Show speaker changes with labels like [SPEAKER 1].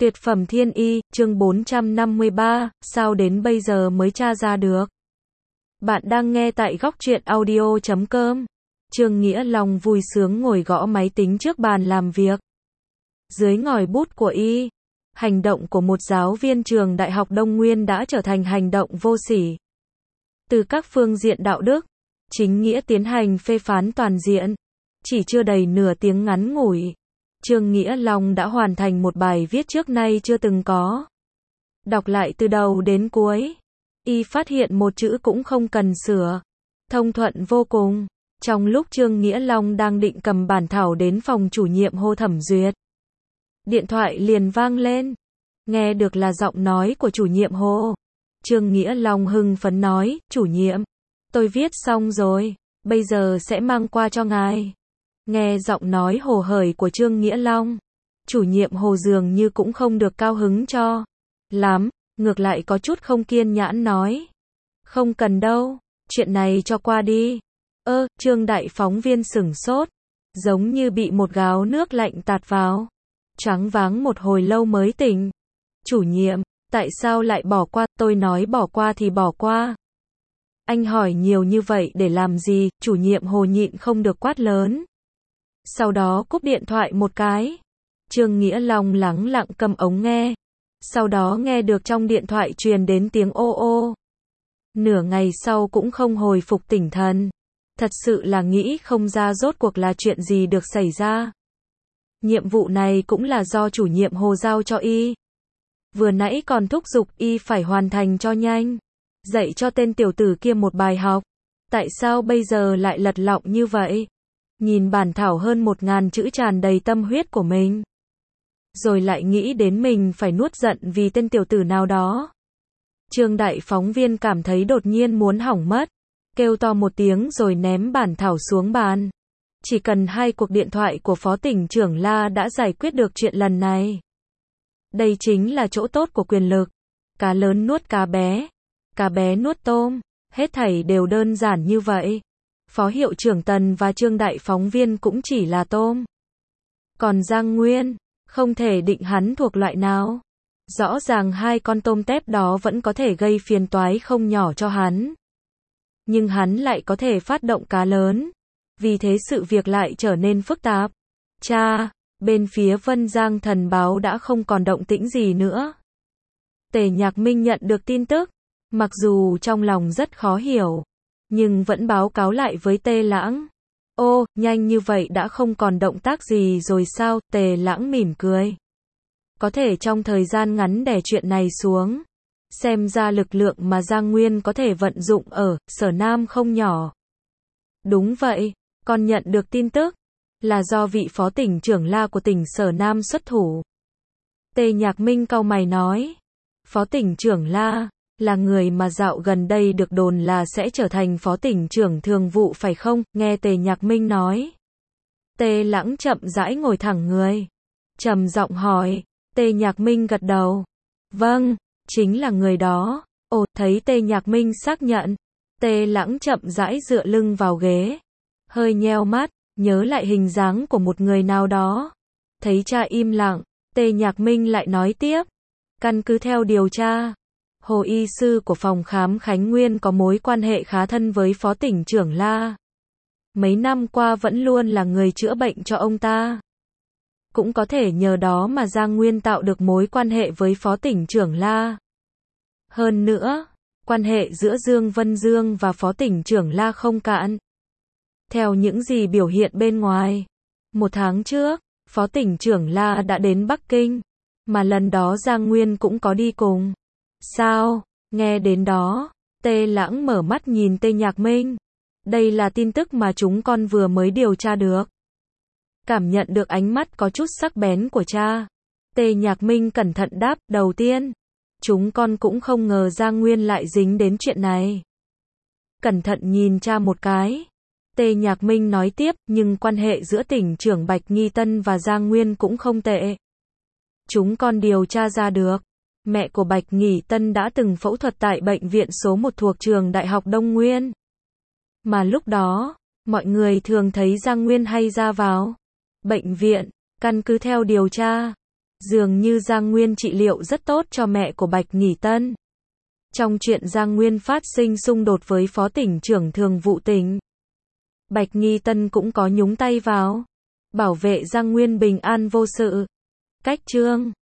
[SPEAKER 1] Tuyệt phẩm thiên y, chương 453, sao đến bây giờ mới tra ra được. Bạn đang nghe tại góc truyện audio.com. Trương Nghĩa Long vui sướng ngồi gõ máy tính trước bàn làm việc. Dưới ngòi bút của y, hành động của một giáo viên trường Đại học Đông Nguyên đã trở thành hành động vô sỉ. Từ các phương diện đạo đức, chính nghĩa tiến hành phê phán toàn diện. Chỉ chưa đầy nửa tiếng ngắn ngủi, Trương Nghĩa Long đã hoàn thành một bài viết trước nay chưa từng có. Đọc lại từ đầu đến cuối, y phát hiện một chữ cũng không cần sửa. Thông thuận vô cùng. Trong lúc Trương Nghĩa Long đang định cầm bản thảo đến phòng chủ nhiệm Hồ thẩm duyệt, điện thoại liền vang lên. Nghe được là giọng nói của chủ nhiệm Hồ. Trương Nghĩa Long hưng phấn nói, chủ nhiệm, tôi viết xong rồi, bây giờ sẽ mang qua cho ngài. Nghe giọng nói hồ hởi của Trương Nghĩa Long, chủ nhiệm Hồ dường như cũng không được cao hứng cho lắm, ngược lại có chút không kiên nhãn nói. Không cần đâu, chuyện này cho qua đi. Trương đại phóng viên sửng sốt, giống như bị một gáo nước lạnh tạt vào. Choáng váng một hồi lâu mới tỉnh. Chủ nhiệm, tại sao lại bỏ qua? Tôi nói bỏ qua thì bỏ qua. Anh hỏi nhiều như vậy để làm gì? Chủ nhiệm Hồ nhịn không được quát lớn. Sau đó cúp điện thoại một cái. Trương Nghĩa Long lắng lặng cầm ống nghe. Sau đó nghe được trong điện thoại truyền đến tiếng ô ô. Nửa ngày sau cũng không hồi phục tỉnh thần. Thật sự là nghĩ không ra rốt cuộc là chuyện gì được xảy ra. Nhiệm vụ này cũng là do chủ nhiệm Hồ giao cho y. Vừa nãy còn thúc giục y phải hoàn thành cho nhanh. Dạy cho tên tiểu tử kia một bài học. Tại sao bây giờ lại lật lọng như vậy? Nhìn bản thảo hơn 1000 chữ tràn đầy tâm huyết của mình. Rồi lại nghĩ đến mình phải nuốt giận vì tên tiểu tử nào đó. Trương đại phóng viên cảm thấy đột nhiên muốn hỏng mất. Kêu to một tiếng rồi ném bản thảo xuống bàn. Chỉ cần 2 cuộc điện thoại của Phó tỉnh trưởng La đã giải quyết được chuyện lần này. Đây chính là chỗ tốt của quyền lực. Cá lớn nuốt cá bé nuốt tôm. Hết thảy đều đơn giản như vậy. Phó hiệu trưởng Tần và Trương đại phóng viên cũng chỉ là tôm. Còn Giang Nguyên, không thể định hắn thuộc loại nào. Rõ ràng 2 con tôm tép đó vẫn có thể gây phiền toái không nhỏ cho hắn. Nhưng hắn lại có thể phát động cá lớn. Vì thế sự việc lại trở nên phức tạp. Bên phía Vân Giang Thần báo đã không còn động tĩnh gì nữa. Tề Nhạc Minh nhận được tin tức. Mặc dù trong lòng rất khó hiểu, nhưng vẫn báo cáo lại với Tề Lãng. Nhanh như vậy đã không còn động tác gì rồi sao? Tề Lãng mỉm cười. Có thể trong thời gian ngắn đè chuyện này xuống. Xem ra lực lượng mà Giang Nguyên có thể vận dụng ở Sở Nam không nhỏ. Đúng vậy, con nhận được tin tức là do vị phó tỉnh trưởng La của tỉnh Sở Nam xuất thủ. Tề Nhạc Minh cau mày nói. Phó tỉnh trưởng La là người mà dạo gần đây được đồn là sẽ trở thành phó tỉnh trưởng thường vụ phải không? Nghe Tề Nhạc Minh nói. Tề Lãng chậm rãi ngồi thẳng người. Trầm giọng hỏi. Tề Nhạc Minh gật đầu. Vâng, chính là người đó. Thấy Tề Nhạc Minh xác nhận. Tề Lãng chậm rãi dựa lưng vào ghế. Hơi nheo mắt, nhớ lại hình dáng của một người nào đó. Thấy cha im lặng, Tề Nhạc Minh lại nói tiếp. Căn cứ theo điều tra, Hồ y sư của phòng khám Khánh Nguyên có mối quan hệ khá thân với phó tỉnh trưởng La. Mấy năm qua vẫn luôn là người chữa bệnh cho ông ta. Cũng có thể nhờ đó mà Giang Nguyên tạo được mối quan hệ với phó tỉnh trưởng La. Hơn nữa, quan hệ giữa Dương Vân Dương và phó tỉnh trưởng La không cạn. Theo những gì biểu hiện bên ngoài, 1 tháng trước, phó tỉnh trưởng La đã đến Bắc Kinh, mà lần đó Giang Nguyên cũng có đi cùng. Sao? Nghe đến đó, Tề Lãng mở mắt nhìn Tề Nhạc Minh. Đây là tin tức mà chúng con vừa mới điều tra được. Cảm nhận được ánh mắt có chút sắc bén của cha, Tề Nhạc Minh cẩn thận đáp. Đầu tiên, chúng con cũng không ngờ Giang Nguyên lại dính đến chuyện này. Cẩn thận nhìn cha một cái, Tề Nhạc Minh nói tiếp, nhưng quan hệ giữa tỉnh trưởng Bạch Nghi Tân và Giang Nguyên cũng không tệ. Chúng con điều tra ra được, mẹ của Bạch Nghi Tân đã từng phẫu thuật tại bệnh viện số 1 thuộc trường Đại học Đông Nguyên. Mà lúc đó, mọi người thường thấy Giang Nguyên hay ra vào bệnh viện. Căn cứ theo điều tra, Dường như Giang Nguyên trị liệu rất tốt cho mẹ của Bạch Nghỉ Tân. Trong chuyện Giang Nguyên phát sinh xung đột với Phó tỉnh trưởng Thường vụ tỉnh, Bạch Nghỉ Tân cũng có nhúng tay vào, bảo vệ Giang Nguyên bình an vô sự. Cách chương